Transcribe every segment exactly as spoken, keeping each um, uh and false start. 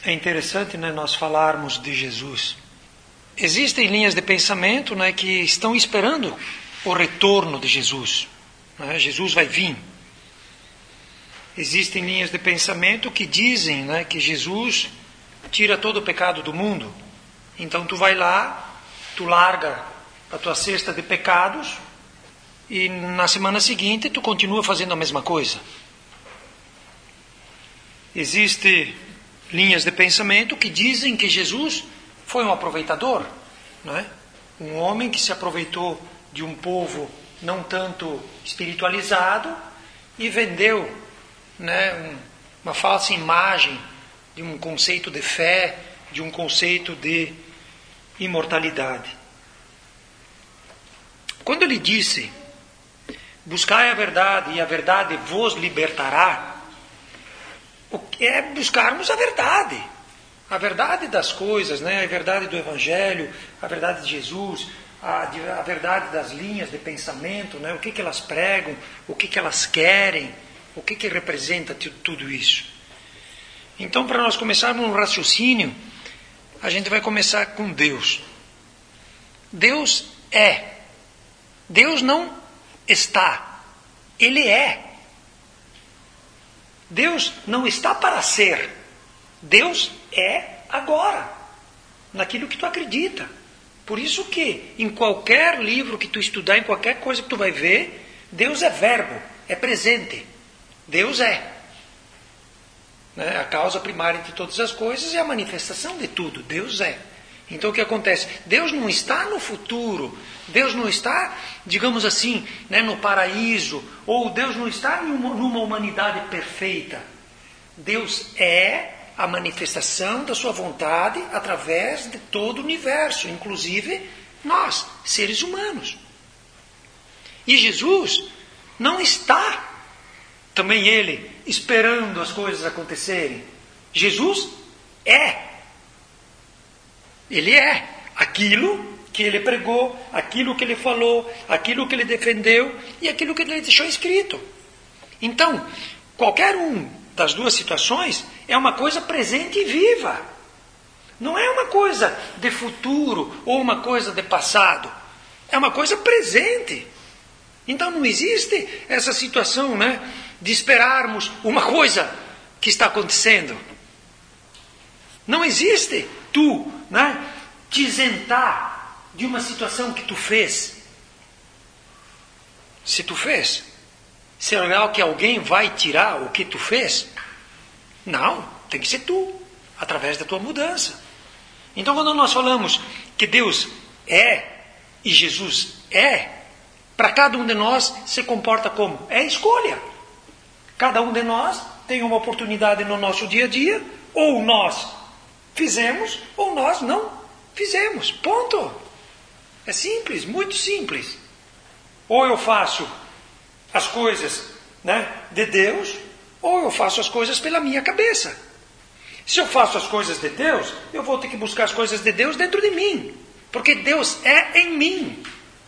É interessante, né, nós falarmos de Jesus. Existem linhas de pensamento, né, que estão esperando o retorno de Jesus. Né? Jesus vai vir. Existem linhas de pensamento que dizem, né, que Jesus tira todo o pecado do mundo. Então tu vai lá, tu larga a tua cesta de pecados e na semana seguinte tu continua fazendo a mesma coisa. Existem linhas de pensamento que dizem que Jesus foi um aproveitador, não é? Um homem que se aproveitou de um povo não tanto espiritualizado e vendeu, né, um, uma falsa imagem de um conceito de fé, de um conceito de imortalidade. Quando ele disse, buscai a verdade e a verdade vos libertará, o que é buscarmos a verdade, a verdade das coisas, né? A verdade do Evangelho, a verdade de Jesus, a, a verdade das linhas de pensamento, né? O que, que elas pregam, o que, que elas querem, o que, que representa tudo isso. Então, para nós começarmos um raciocínio, a gente vai começar com Deus. Deus é. Deus não está, Ele é. Deus não está para ser. Deus é agora, naquilo que tu acredita. Por isso que em qualquer livro que tu estudar, em qualquer coisa que tu vai ver, Deus é verbo, é presente. Deus é. Né? A causa primária de todas as coisas é a manifestação de tudo. Deus é. Então o que acontece? Deus não está no futuro, Deus não está, digamos assim, né, no paraíso, ou Deus não está numa, numa humanidade perfeita. Deus é a manifestação da sua vontade através de todo o universo, inclusive nós, seres humanos. E Jesus não está, também Ele, esperando as coisas acontecerem. Jesus é. Ele é aquilo que ele pregou, aquilo que ele falou, aquilo que ele defendeu e aquilo que ele deixou escrito. Então, qualquer um das duas situações é uma coisa presente e viva. Não é uma coisa de futuro ou uma coisa de passado. É uma coisa presente. Então não existe essa situação, né, de esperarmos uma coisa que está acontecendo. Não existe tu, né, te isentar de uma situação que tu fez. Se tu fez, será que alguém vai tirar o que tu fez? Não, tem que ser tu, através da tua mudança. Então quando nós falamos que Deus é e Jesus é, para cada um de nós se comporta como? É escolha. Cada um de nós tem uma oportunidade no nosso dia a dia, ou nós fizemos, ou nós não fizemos. Ponto. É simples, muito simples. Ou eu faço as coisas, né, de Deus, ou eu faço as coisas pela minha cabeça. Se eu faço as coisas de Deus, eu vou ter que buscar as coisas de Deus dentro de mim. Porque Deus é em mim.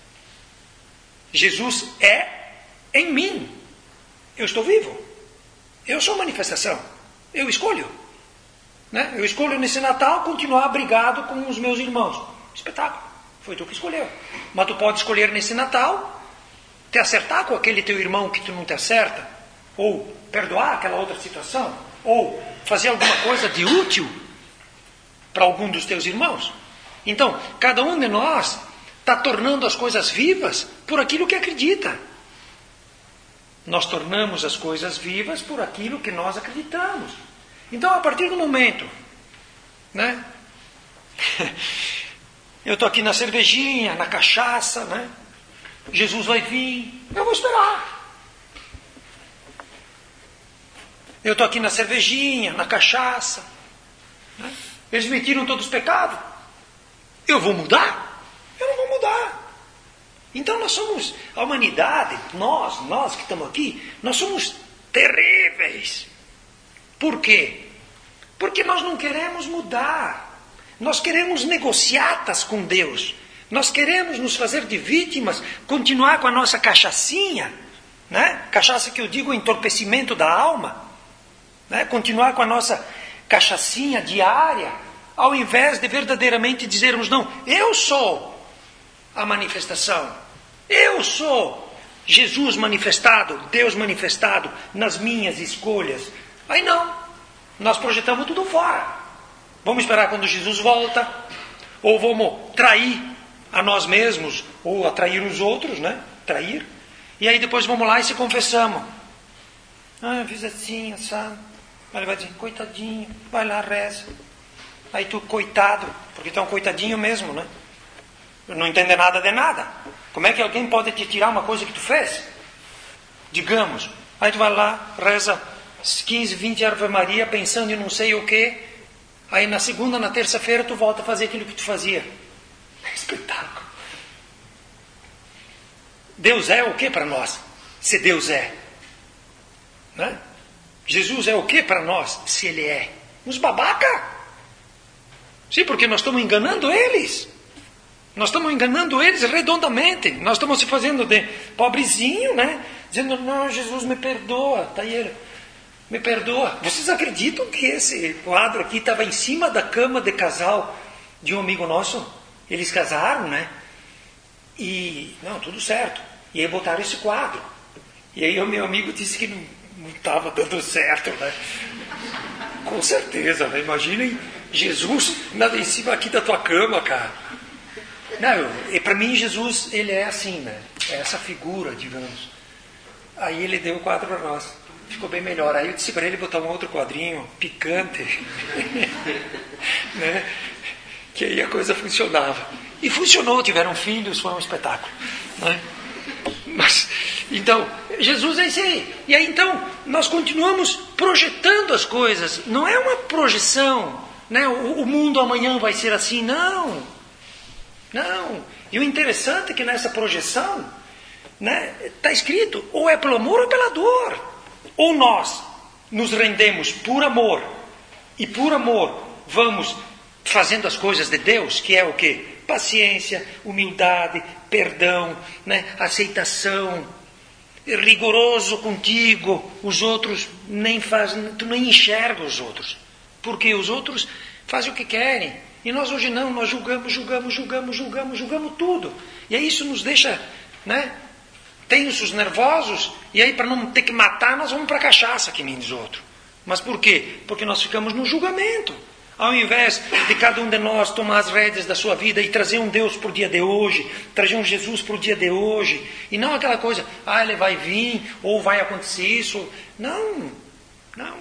Jesus é em mim. Eu estou vivo. Eu sou manifestação. Eu escolho. Né? Eu escolho nesse Natal continuar abrigado com os meus irmãos. Espetáculo. Foi tu que escolheu. Mas tu pode escolher nesse Natal te acertar com aquele teu irmão que tu não te acerta. Ou perdoar aquela outra situação. Ou fazer alguma coisa de útil para algum dos teus irmãos. Então, cada um de nós está tornando as coisas vivas por aquilo que acredita. Nós tornamos as coisas vivas por aquilo que nós acreditamos. Então, a partir do momento, né? Eu estou aqui na cervejinha, na cachaça, né? Jesus vai vir, eu vou esperar. Eu estou aqui na cervejinha, na cachaça, né? Eles me tiram todos os pecados. Eu vou mudar? Eu não vou mudar. Então nós somos, a humanidade, nós, nós que estamos aqui, nós somos terríveis. Por quê? Porque nós não queremos mudar. Nós queremos negociatas com Deus. Nós queremos nos fazer de vítimas, continuar com a nossa cachaçinha, né? Cachaça que eu digo entorpecimento da alma, né? Continuar com a nossa cachaçinha diária, ao invés de verdadeiramente dizermos, não, eu sou a manifestação, eu sou Jesus manifestado, Deus manifestado nas minhas escolhas. Aí não, nós projetamos tudo fora. Vamos esperar quando Jesus volta, ou vamos trair a nós mesmos, ou atrair os outros, né? Trair. E aí depois vamos lá e se confessamos. Ah, eu fiz assim, sabe? Aí ele vai dizer, coitadinho, vai lá, reza. Aí tu, coitado, porque tu é um coitadinho mesmo, né? Não entende nada de nada. Como é que alguém pode te tirar uma coisa que tu fez? Digamos. Aí tu vai lá, reza quinze, vinte Ave Maria, pensando em não sei o quê. Aí na segunda, na terça-feira, tu volta a fazer aquilo que tu fazia. É espetáculo. Deus é o que para nós? Se Deus é. Né? Jesus é o que para nós? Se Ele é. Uns babaca. Sim, porque nós estamos enganando eles. Nós estamos enganando eles redondamente. Nós estamos se fazendo de pobrezinho, né? Dizendo, não, Jesus me perdoa. Está aí ele. Me perdoa. Vocês acreditam que esse quadro aqui estava em cima da cama de casal de um amigo nosso? Eles casaram, né? E, não, tudo certo. E aí botaram esse quadro. E aí o meu amigo disse que não estava dando certo, né? Com certeza, né? Imaginem Jesus nada em cima aqui da tua cama, cara. Não, e para mim Jesus, ele é assim, né? É essa figura, digamos. Aí ele deu o quadro para nós. Ficou bem melhor. Aí eu disse para ele botar um outro quadrinho picante, né? Que aí a coisa funcionava. E funcionou, tiveram filhos, foi um espetáculo, né? Mas, então, Jesus é esse aí. E aí então, nós continuamos projetando as coisas. Não é uma projeção, né? O, o mundo amanhã vai ser assim, não. Não. E o interessante é que nessa projeção, né, está escrito, ou é pelo amor ou pela dor. Ou nós nos rendemos por amor, e por amor vamos fazendo as coisas de Deus, que é o quê? Paciência, humildade, perdão, né, aceitação, rigoroso contigo. Os outros nem fazem, tu nem enxerga os outros, porque os outros fazem o que querem. E nós hoje não, nós julgamos, julgamos, julgamos, julgamos, julgamos tudo. E aí isso nos deixa, né, tensos, nervosos, e aí para não ter que matar, nós vamos para a cachaça, que nem diz outro. Mas por quê? Porque nós ficamos no julgamento. Ao invés de cada um de nós tomar as rédeas da sua vida e trazer um Deus para o dia de hoje, trazer um Jesus para o dia de hoje, e não aquela coisa, ah, ele vai vir, ou vai acontecer isso. Não, não.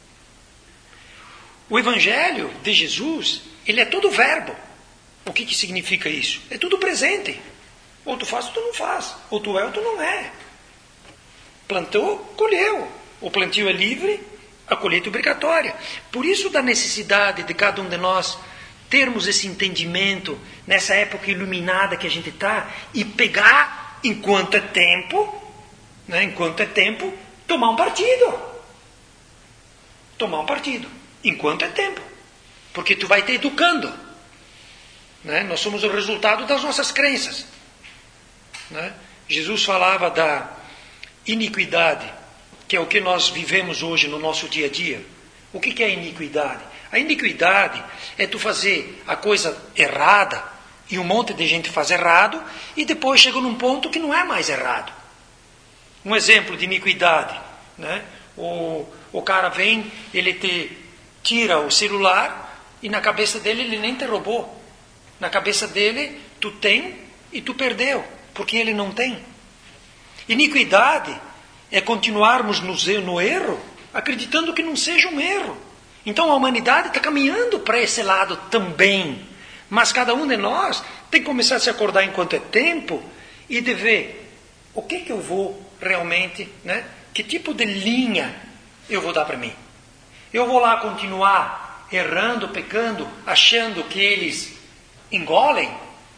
O Evangelho de Jesus, ele é todo verbo. O que, que significa isso? É tudo presente. Ou tu faz ou tu não faz. Ou tu é ou tu não é. Plantou, colheu. O plantio é livre, a colheita é obrigatória. Por isso da necessidade de cada um de nós termos esse entendimento nessa época iluminada que a gente está e pegar, enquanto é tempo, né, enquanto é tempo, tomar um partido. Tomar um partido. Enquanto é tempo. Porque tu vai te educando. Né? Nós somos o resultado das nossas crenças. Né? Jesus falava da iniquidade, que é o que nós vivemos hoje no nosso dia a dia. O que, que é iniquidade? A iniquidade é tu fazer a coisa errada, e um monte de gente faz errado, e depois chega num ponto que não é mais errado. Um exemplo de iniquidade. Né? O, o cara vem, ele te tira o celular, e na cabeça dele ele nem te roubou. Na cabeça dele, tu tem e tu perdeu, porque ele não tem. Iniquidade é continuarmos no, no erro, acreditando que não seja um erro. Então a humanidade está caminhando para esse lado também. Mas cada um de nós tem que começar a se acordar enquanto é tempo e de ver o que, que eu vou realmente, né? Que tipo de linha eu vou dar para mim. Eu vou lá continuar errando, pecando, achando que eles engolem?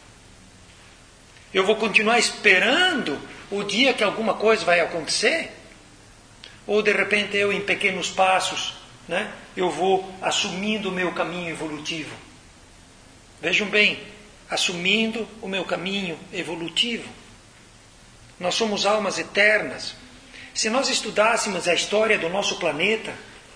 Eu vou continuar esperando o dia que alguma coisa vai acontecer? Ou de repente eu, em pequenos passos, né, eu vou assumindo o meu caminho evolutivo? Vejam bem, assumindo o meu caminho evolutivo. Nós somos almas eternas. Se nós estudássemos a história do nosso planeta,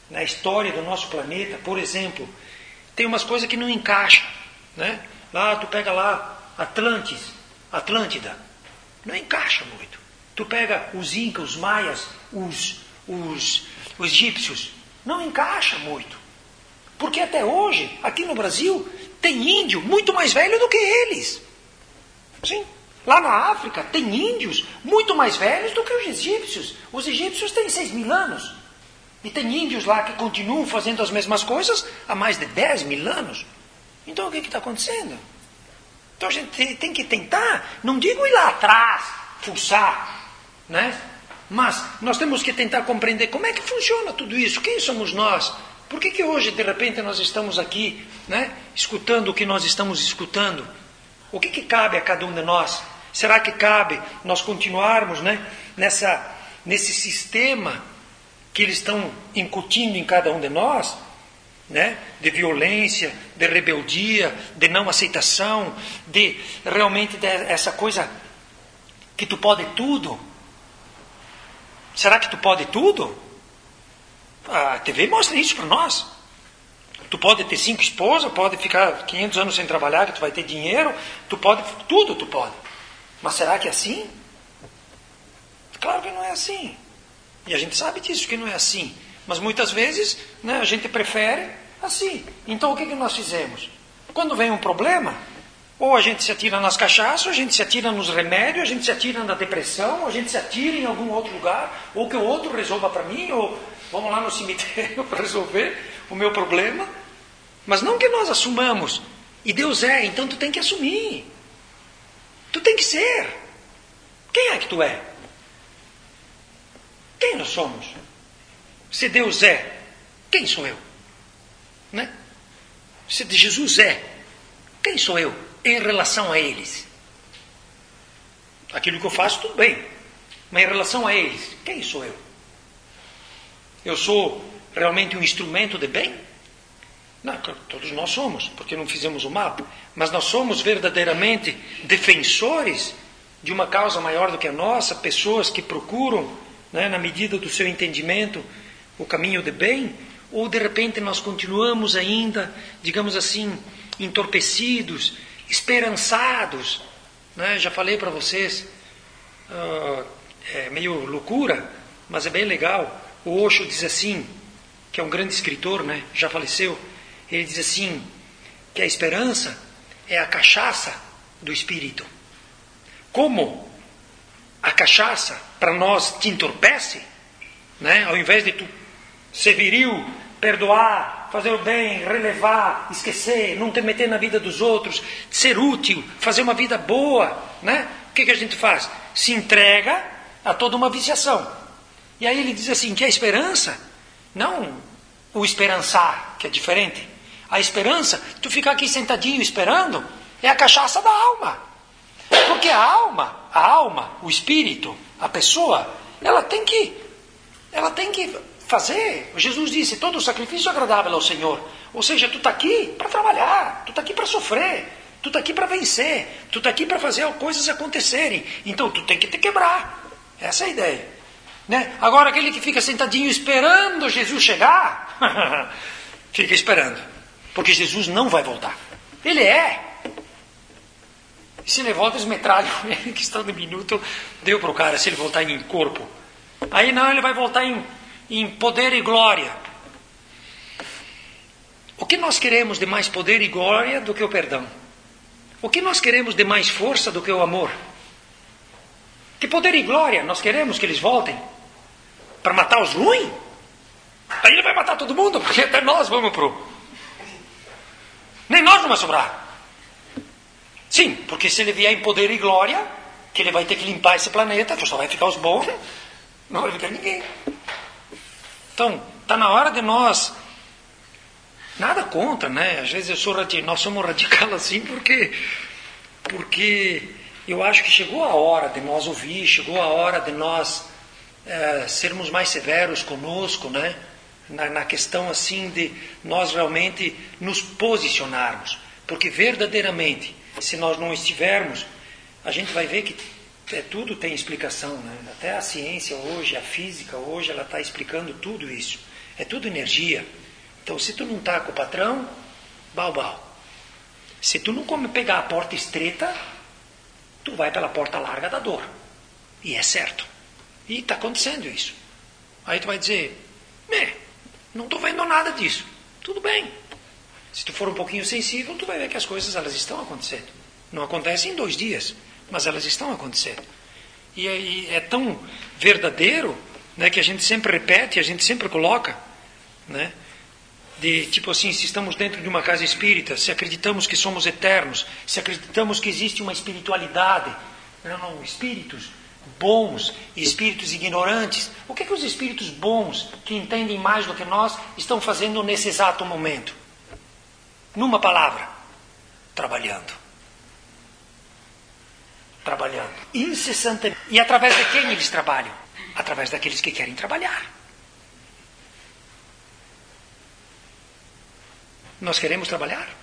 na história do nosso planeta, por exemplo, tem umas coisas que não encaixam, né? Lá, tu pega lá, Atlantis, Atlântida, não encaixa muito. Tu pega os incas, os maias, os, os, os egípcios, não encaixa muito. Porque até hoje, aqui no Brasil, tem índio muito mais velho do que eles. Sim. Lá na África, tem índios muito mais velhos do que os egípcios. Os egípcios têm seis mil anos. E tem índios lá que continuam fazendo as mesmas coisas há mais de dez mil anos. Então o que está acontecendo? Então a gente tem que tentar, não digo ir lá atrás, fuçar, né? Mas nós temos que tentar compreender como é que funciona tudo isso. Quem somos nós? Por que que hoje, de repente, nós estamos aqui, né, escutando o que nós estamos escutando? O que que cabe a cada um de nós? Será que cabe nós continuarmos, né, nessa, nesse sistema que eles estão incutindo em cada um de nós, né, de violência, de rebeldia, de não aceitação, de realmente de essa coisa que tu pode tudo? Será que tu pode tudo? A T V mostra isso para nós. Tu pode ter cinco esposas, pode ficar quinhentos anos sem trabalhar, que tu vai ter dinheiro, tu pode, tudo tu pode. Mas será que é assim? Claro que não é assim. E a gente sabe disso, que não é assim. Mas muitas vezes, né, a gente prefere assim. Então o que, que nós fizemos? Quando vem um problema, ou a gente se atira nas cachaças, ou a gente se atira nos remédios, a gente se atira na depressão, ou a gente se atira em algum outro lugar, ou que o outro resolva para mim, ou vamos lá no cemitério para resolver o meu problema. Mas não que nós assumamos. E Deus é, então tu tem que assumir. Tu tem que ser. Quem é que tu é? Quem nós somos? Se Deus é, quem sou eu? Né? Se Jesus é, quem sou eu em relação a eles? Aquilo que eu faço, tudo bem. Mas em relação a eles, quem sou eu? Eu sou realmente um instrumento de bem? Não, todos nós somos, porque não fizemos o mal. Mas nós somos verdadeiramente defensores de uma causa maior do que a nossa, pessoas que procuram, né, na medida do seu entendimento, o caminho de bem? Ou de repente nós continuamos ainda, digamos assim, entorpecidos, esperançados, né? Já falei para vocês, uh, é meio loucura, mas é bem legal. O Osho diz assim, que é um grande escritor, né? Já faleceu. Ele diz assim, que a esperança é a cachaça do espírito. Como a cachaça para nós te entorpece, né? Ao invés de tu ser viril, perdoar, fazer o bem, relevar, esquecer, não te meter na vida dos outros, ser útil, fazer uma vida boa, né? O que, que a gente faz? Se entrega a toda uma viciação. E aí ele diz assim, que a esperança, não o esperançar, que é diferente. A esperança, tu ficar aqui sentadinho esperando, é a cachaça da alma. Porque a alma, a alma, o espírito, a pessoa, ela tem que, ela tem que fazer. Jesus disse, todo sacrifício é agradável ao Senhor. Ou seja, tu está aqui para trabalhar, tu está aqui para sofrer, tu está aqui para vencer, tu está aqui para fazer coisas acontecerem. Então tu tem que te quebrar. Essa é a ideia. Né? Agora aquele que fica sentadinho esperando Jesus chegar, fica esperando. Porque Jesus não vai voltar. Ele é. E se ele volta, eles metralham ele, em questão de minuto, deu para o cara, se ele voltar em corpo. Aí não, ele vai voltar em, em poder e glória. O que nós queremos de mais poder e glória do que o perdão? O que nós queremos de mais força do que o amor? Que poder e glória nós queremos que eles voltem? Para matar os ruins? Aí ele vai matar todo mundo, porque até nós vamos pro... Nem nós não vai sobrar. Sim, porque se ele vier em poder e glória, que ele vai ter que limpar esse planeta, só vai ficar os bons, não vai ficar ninguém. Então, está na hora de nós... Nada contra, né? Às vezes eu sou radical, nós somos radical assim porque... Porque eu acho que chegou a hora de nós ouvir, chegou a hora de nós é, sermos mais severos conosco, né? Na, na questão assim de nós realmente nos posicionarmos. Porque verdadeiramente, se nós não estivermos, a gente vai ver que é, tudo tem explicação, né? Até a ciência hoje, a física hoje, ela está explicando tudo isso. É tudo energia. Então, se tu não está com o patrão, bau-bau. Se tu não pegar a porta estreita, tu vai pela porta larga da dor. E é certo. E está acontecendo isso. Aí tu vai dizer, né, não estou vendo nada disso. Tudo bem. Se tu for um pouquinho sensível, tu vai ver que as coisas elas estão acontecendo. Não acontecem em dois dias, mas elas estão acontecendo. E é, é tão verdadeiro, né, que a gente sempre repete, a gente sempre coloca, né, de tipo assim, se estamos dentro de uma casa espírita, se acreditamos que somos eternos, se acreditamos que existe uma espiritualidade, não, não, espíritos bons e espíritos ignorantes. O que é que os espíritos bons, que entendem mais do que nós, estão fazendo nesse exato momento? Numa palavra, trabalhando. Trabalhando. Incessantemente. E através de quem eles trabalham? Através daqueles que querem trabalhar. Nós queremos trabalhar?